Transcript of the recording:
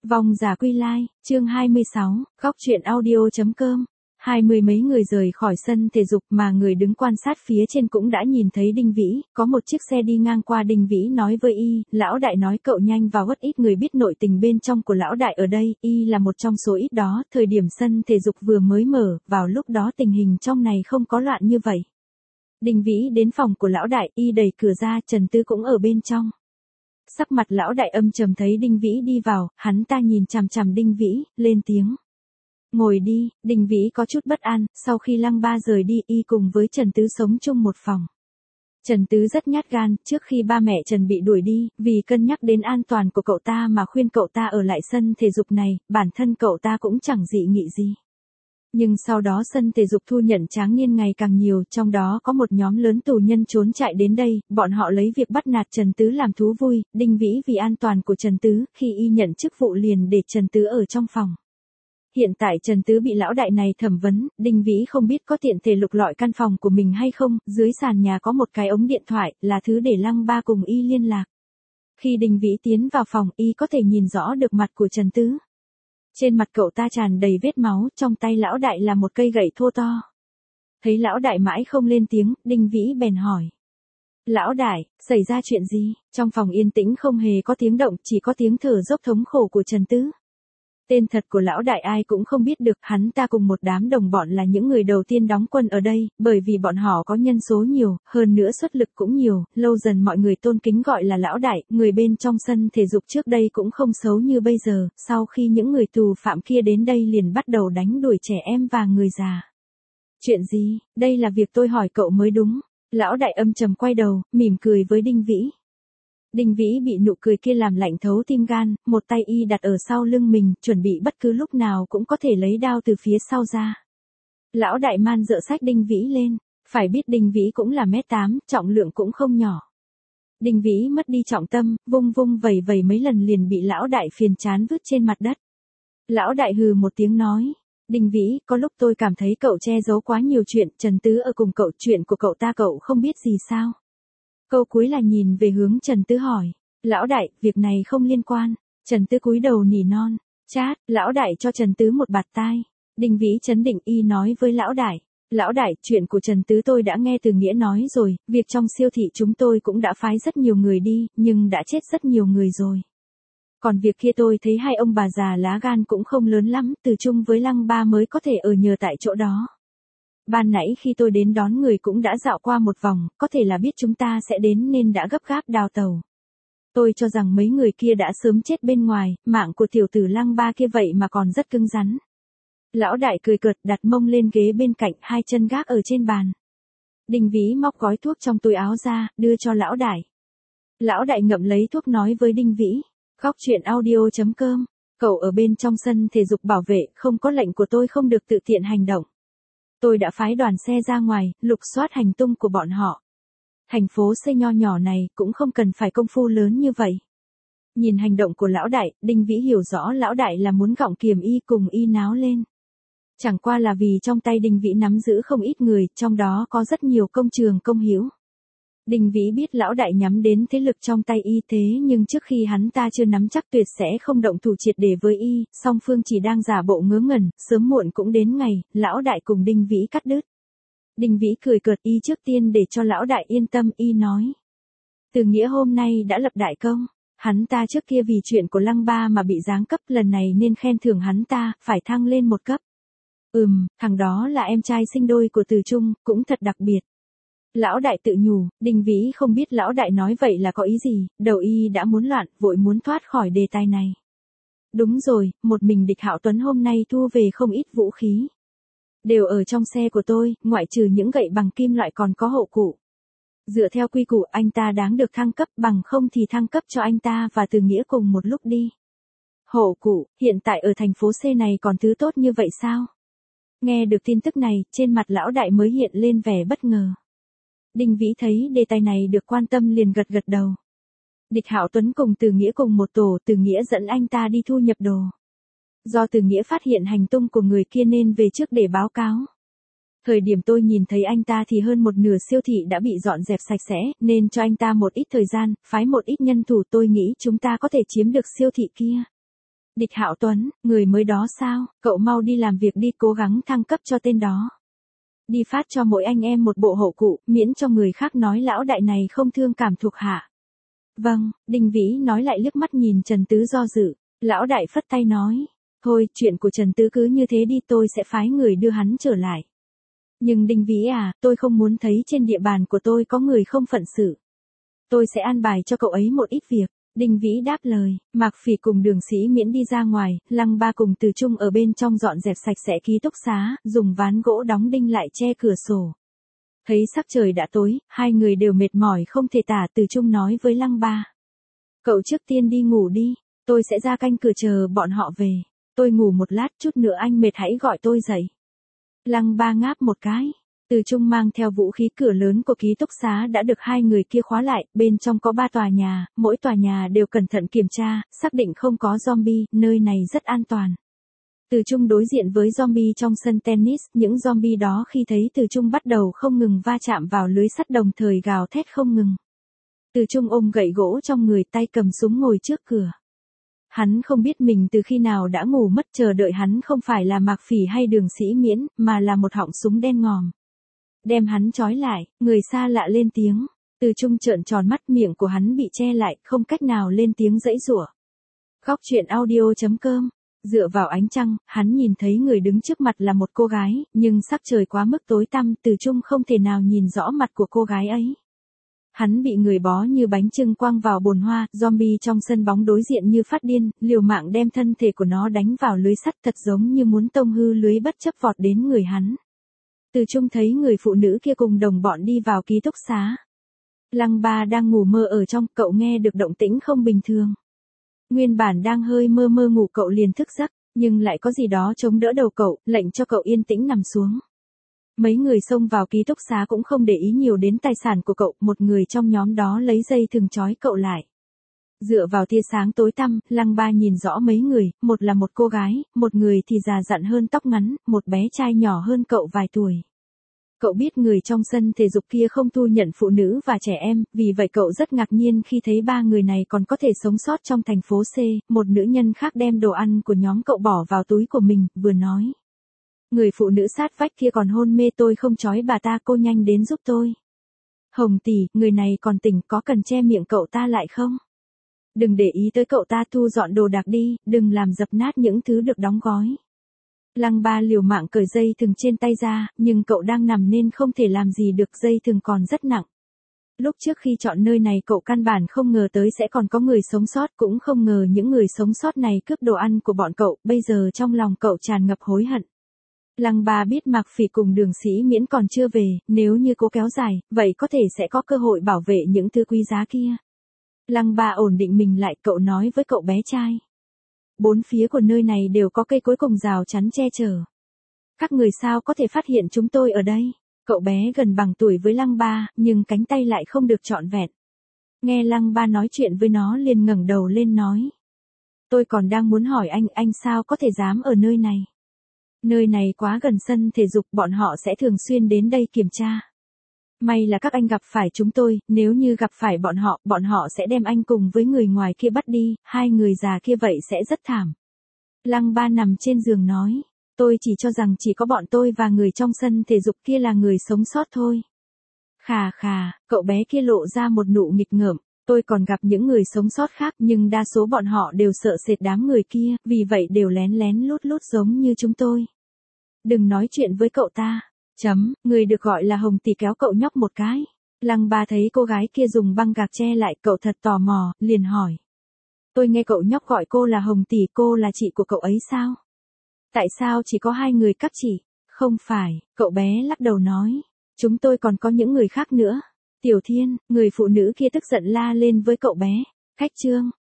Vong giả quy lai, chương 26, góc truyện audio.com. 20 mấy người rời khỏi sân thể dục mà người đứng quan sát phía trên cũng đã nhìn thấy Đinh Vĩ, có một chiếc xe đi ngang qua. Đinh Vĩ nói với Y, lão đại nói cậu nhanh vào, rất ít người biết nội tình bên trong của lão đại ở đây. Y là một trong số ít đó. Thời điểm sân thể dục vừa mới mở, vào lúc đó tình hình trong này không có loạn như vậy. Đinh Vĩ đến phòng của lão đại, Y đẩy cửa ra, Trần Tứ cũng ở bên trong. Sắc mặt lão đại âm trầm thấy Đinh Vĩ đi vào, hắn ta nhìn chằm chằm Đinh Vĩ, lên tiếng. Ngồi đi. Đinh Vĩ có chút bất an, sau khi Lăng Ba rời đi, Y cùng với Trần Tứ sống chung một phòng. Trần Tứ rất nhát gan, trước khi ba mẹ Trần bị đuổi đi, vì cân nhắc đến an toàn của cậu ta mà khuyên cậu ta ở lại sân thể dục này, bản thân cậu ta cũng chẳng dị nghị gì. Nhưng sau đó sân thể dục thu nhận tráng niên ngày càng nhiều, trong đó có một nhóm lớn tù nhân trốn chạy đến đây, bọn họ lấy việc bắt nạt Trần Tứ làm thú vui. Đinh Vĩ vì an toàn của Trần Tứ, khi Y nhận chức vụ liền để Trần Tứ ở trong phòng. Hiện tại Trần Tứ bị lão đại này thẩm vấn, Đinh Vĩ không biết có tiện thể lục lọi căn phòng của mình hay không. Dưới sàn nhà có một cái ống điện thoại, là thứ để Lăng Ba cùng Y liên lạc. Khi Đinh Vĩ tiến vào phòng, Y có thể nhìn rõ được mặt của Trần Tứ. Trên mặt cậu ta tràn đầy vết máu, trong tay lão đại là một cây gậy thô to. Thấy lão đại mãi không lên tiếng, Đinh Vĩ bèn hỏi. Lão đại, xảy ra chuyện gì? Trong phòng yên tĩnh không hề có tiếng động, chỉ có tiếng thở dốc thống khổ của Trần Tứ. Tên thật của lão đại ai cũng không biết được, hắn ta cùng một đám đồng bọn là những người đầu tiên đóng quân ở đây, bởi vì bọn họ có nhân số nhiều, hơn nữa xuất lực cũng nhiều, lâu dần mọi người tôn kính gọi là lão đại. Người bên trong sân thể dục trước đây cũng không xấu như bây giờ, sau khi những người tù phạm kia đến đây liền bắt đầu đánh đuổi trẻ em và người già. Chuyện gì? Đây là việc tôi hỏi cậu mới đúng. Lão đại âm trầm quay đầu, mỉm cười với Đinh Vĩ. Đinh Vĩ bị nụ cười kia làm lạnh thấu tim gan, một tay Y đặt ở sau lưng mình, chuẩn bị bất cứ lúc nào cũng có thể lấy đao từ phía sau ra. Lão đại man dợ xách Đinh Vĩ lên, phải biết Đinh Vĩ cũng là 1m8, trọng lượng cũng không nhỏ. Đinh Vĩ mất đi trọng tâm, vung vung vẩy vẩy mấy lần liền bị lão đại phiền chán vứt trên mặt đất. Lão đại hừ một tiếng nói. Đinh Vĩ, có lúc tôi cảm thấy cậu che giấu quá nhiều chuyện, Trần Tứ ở cùng cậu, chuyện của cậu ta cậu không biết gì sao? Câu cuối là nhìn về hướng Trần Tứ hỏi. Lão đại, việc này không liên quan. Trần Tứ cúi đầu nỉ non. Chát, lão đại cho Trần Tứ một bạt tai. Đinh Vĩ chấn định, Y nói với lão đại. Lão đại, chuyện của Trần Tứ tôi đã nghe từ Nghĩa nói rồi, việc trong siêu thị chúng tôi cũng đã phái rất nhiều người đi, nhưng đã chết rất nhiều người rồi. Còn việc kia tôi thấy hai ông bà già lá gan cũng không lớn lắm, từ chung với Lăng Ba mới có thể ở nhờ tại chỗ đó. Ban nãy khi tôi đến đón người cũng đã dạo qua một vòng, có thể là biết chúng ta sẽ đến nên đã gấp gáp đào tàu. Tôi cho rằng mấy người kia đã sớm chết bên ngoài, mạng của tiểu tử Lăng Ba kia vậy mà còn rất cứng rắn. Lão đại cười cợt, đặt mông lên ghế bên cạnh, hai chân gác ở trên bàn. Đinh Vĩ móc gói thuốc trong túi áo ra, đưa cho lão đại. Lão đại ngậm lấy thuốc nói với Đinh Vĩ. Góc truyện audio.com. Cậu ở bên trong sân thể dục bảo vệ, không có lệnh của tôi không được tự tiện hành động. Tôi đã phái đoàn xe ra ngoài, lục soát hành tung của bọn họ. Thành phố C nho nhỏ này cũng không cần phải công phu lớn như vậy. Nhìn hành động của lão đại, Đinh Vĩ hiểu rõ lão đại là muốn gọng kiềm Y cùng Y náo lên. Chẳng qua là vì trong tay Đinh Vĩ nắm giữ không ít người, trong đó có rất nhiều công trường công hữu. Đinh Vĩ biết lão đại nhắm đến thế lực trong tay Y thế nhưng trước khi hắn ta chưa nắm chắc tuyệt sẽ không động thủ triệt để với Y, song phương chỉ đang giả bộ ngớ ngẩn, sớm muộn cũng đến ngày, lão đại cùng Đinh Vĩ cắt đứt. Đinh Vĩ cười cợt, Y trước tiên để cho lão đại yên tâm, Y nói. Từ Nghĩa hôm nay đã lập đại công, hắn ta trước kia vì chuyện của Lăng Ba mà bị giáng cấp, lần này nên khen thưởng hắn ta, phải thăng lên một cấp. Thằng đó là em trai sinh đôi của Từ Trung, cũng thật đặc biệt. Lão đại tự nhủ, Đinh Vĩ không biết lão đại nói vậy là có ý gì, đầu Y đã muốn loạn, vội muốn thoát khỏi đề tài này. Đúng rồi, một mình Địch Hạo Tuấn hôm nay thu về không ít vũ khí. Đều ở trong xe của tôi, ngoại trừ những gậy bằng kim loại còn có hộ cụ. Dựa theo quy củ anh ta đáng được thăng cấp, bằng không thì thăng cấp cho anh ta và Từ Nghĩa cùng một lúc đi. Hộ cụ, hiện tại ở thành phố C này còn thứ tốt như vậy sao? Nghe được tin tức này, trên mặt lão đại mới hiện lên vẻ bất ngờ. Đinh Vĩ thấy đề tài này được quan tâm liền gật gật đầu. Địch Hạo Tuấn cùng Từ Nghĩa cùng một tổ, Từ Nghĩa dẫn anh ta đi thu nhập đồ. Do Từ Nghĩa phát hiện hành tung của người kia nên về trước để báo cáo. Thời điểm tôi nhìn thấy anh ta thì hơn một nửa siêu thị đã bị dọn dẹp sạch sẽ, nên cho anh ta một ít thời gian, phái một ít nhân thủ, tôi nghĩ chúng ta có thể chiếm được siêu thị kia. Địch Hạo Tuấn, người mới đó sao, cậu mau đi làm việc đi, cố gắng thăng cấp cho tên đó. Đi phát cho mỗi anh em một bộ hộ cụ, miễn cho người khác nói lão đại này không thương cảm thuộc hạ. Vâng, Đinh Vĩ nói lại liếc mắt nhìn Trần Tứ do dự. Lão đại phất tay nói. Thôi, chuyện của Trần Tứ cứ như thế đi, tôi sẽ phái người đưa hắn trở lại. Nhưng Đinh Vĩ à, tôi không muốn thấy trên địa bàn của tôi có người không phận sự. Tôi sẽ an bài cho cậu ấy một ít việc. Đinh Vĩ đáp lời. Mạc Phỉ cùng Đường Sĩ Miễn đi ra ngoài, Lăng Ba cùng Từ Trung ở bên trong dọn dẹp sạch sẽ ký túc xá, dùng ván gỗ đóng đinh lại che cửa sổ. Thấy sắc trời đã tối, hai người đều mệt mỏi không thể tả. Từ Trung nói với Lăng Ba. Cậu trước tiên đi ngủ đi, tôi sẽ ra canh cửa chờ bọn họ về. Tôi ngủ một lát, chút nữa anh mệt hãy gọi tôi dậy. Lăng Ba ngáp một cái. Từ Trung mang theo vũ khí, cửa lớn của ký túc xá đã được hai người kia khóa lại, bên trong có 3 tòa nhà, mỗi tòa nhà đều cẩn thận kiểm tra, xác định không có zombie, nơi này rất an toàn. Từ Trung đối diện với zombie trong sân tennis, những zombie đó khi thấy Từ Trung bắt đầu không ngừng va chạm vào lưới sắt đồng thời gào thét không ngừng. Từ Trung ôm gậy gỗ trong người, tay cầm súng ngồi trước cửa. Hắn không biết mình từ khi nào đã ngủ mất, chờ đợi hắn không phải là Mạc Phỉ hay Đường Sĩ Miễn, mà là một họng súng đen ngòm. Đem hắn trói lại, người xa lạ lên tiếng. Từ Trung trợn tròn mắt, miệng của hắn bị che lại, không cách nào lên tiếng giãy giụa. Góc truyện audio.com. Dựa vào ánh trăng, hắn nhìn thấy người đứng trước mặt là một cô gái, nhưng sắc trời quá mức tối tăm, Từ Trung không thể nào nhìn rõ mặt của cô gái ấy. Hắn bị người bó như bánh chưng quăng vào bồn hoa, zombie trong sân bóng đối diện như phát điên, liều mạng đem thân thể của nó đánh vào lưới sắt, thật giống như muốn tông hư lưới bất chấp vọt đến người hắn. Từ Trung thấy người phụ nữ kia cùng đồng bọn đi vào ký túc xá. Lăng Ba đang ngủ mơ ở trong, cậu nghe được động tĩnh không bình thường. Nguyên bản đang hơi mơ mơ ngủ cậu liền thức giấc, nhưng lại có gì đó chống đỡ đầu cậu, lệnh cho cậu yên tĩnh nằm xuống. Mấy người xông vào ký túc xá cũng không để ý nhiều đến tài sản của cậu, một người trong nhóm đó lấy dây thừng trói cậu lại. Dựa vào tia sáng tối tăm, Lăng Ba nhìn rõ mấy người, một là một cô gái, một người thì già dặn hơn, tóc ngắn, một bé trai nhỏ hơn cậu vài tuổi. Cậu biết người trong sân thể dục kia không thu nhận phụ nữ và trẻ em, vì vậy cậu rất ngạc nhiên khi thấy 3 người này còn có thể sống sót trong thành phố C. Một nữ nhân khác đem đồ ăn của nhóm cậu bỏ vào túi của mình, vừa nói. Người phụ nữ sát vách kia còn hôn mê, tôi không trói bà ta, cô nhanh đến giúp tôi. Hồng tỷ, người này còn tỉnh, có cần che miệng cậu ta lại không? Đừng để ý tới cậu ta, thu dọn đồ đạc đi, đừng làm dập nát những thứ được đóng gói. Lăng Ba liều mạng cởi dây thừng trên tay ra, nhưng cậu đang nằm nên không thể làm gì được, dây thừng còn rất nặng. Lúc trước khi chọn nơi này cậu căn bản không ngờ tới sẽ còn có người sống sót, cũng không ngờ những người sống sót này cướp đồ ăn của bọn cậu, bây giờ trong lòng cậu tràn ngập hối hận. Lăng Ba biết Mạc Phỉ cùng Đường Sĩ Miễn còn chưa về, nếu như cố kéo dài, vậy có thể sẽ có cơ hội bảo vệ những thứ quý giá kia. Lăng Ba ổn định mình lại, cậu nói với cậu bé trai. 4 phía của nơi này đều có cây cối cùng rào chắn che chở. Các người sao có thể phát hiện chúng tôi ở đây? Cậu bé gần bằng tuổi với Lăng Ba, nhưng cánh tay lại không được trọn vẹn. Nghe Lăng Ba nói chuyện với nó liền ngẩng đầu lên nói. Tôi còn đang muốn hỏi anh sao có thể dám ở nơi này? Nơi này quá gần sân thể dục, bọn họ sẽ thường xuyên đến đây kiểm tra. May là các anh gặp phải chúng tôi, nếu như gặp phải bọn họ sẽ đem anh cùng với người ngoài kia bắt đi, 2 người già kia vậy sẽ rất thảm. Lăng Ba nằm trên giường nói, tôi chỉ cho rằng chỉ có bọn tôi và người trong sân thể dục kia là người sống sót thôi. Khà khà, cậu bé kia lộ ra một nụ nghịch ngợm, tôi còn gặp những người sống sót khác nhưng đa số bọn họ đều sợ sệt đám người kia, vì vậy đều lén lén lút lút giống như chúng tôi. Đừng nói chuyện với cậu ta. Người được gọi là Hồng tỷ kéo cậu nhóc một cái. Lăng Ba thấy cô gái kia dùng băng gạc che lại, cậu thật tò mò, liền hỏi. Tôi nghe cậu nhóc gọi cô là Hồng tỷ, cô là chị của cậu ấy sao? Tại sao chỉ có 2 người các chị? Không phải, cậu bé lắc đầu nói. Chúng tôi còn có những người khác nữa. Tiểu Thiên, người phụ nữ kia tức giận la lên với cậu bé. Khách Trương,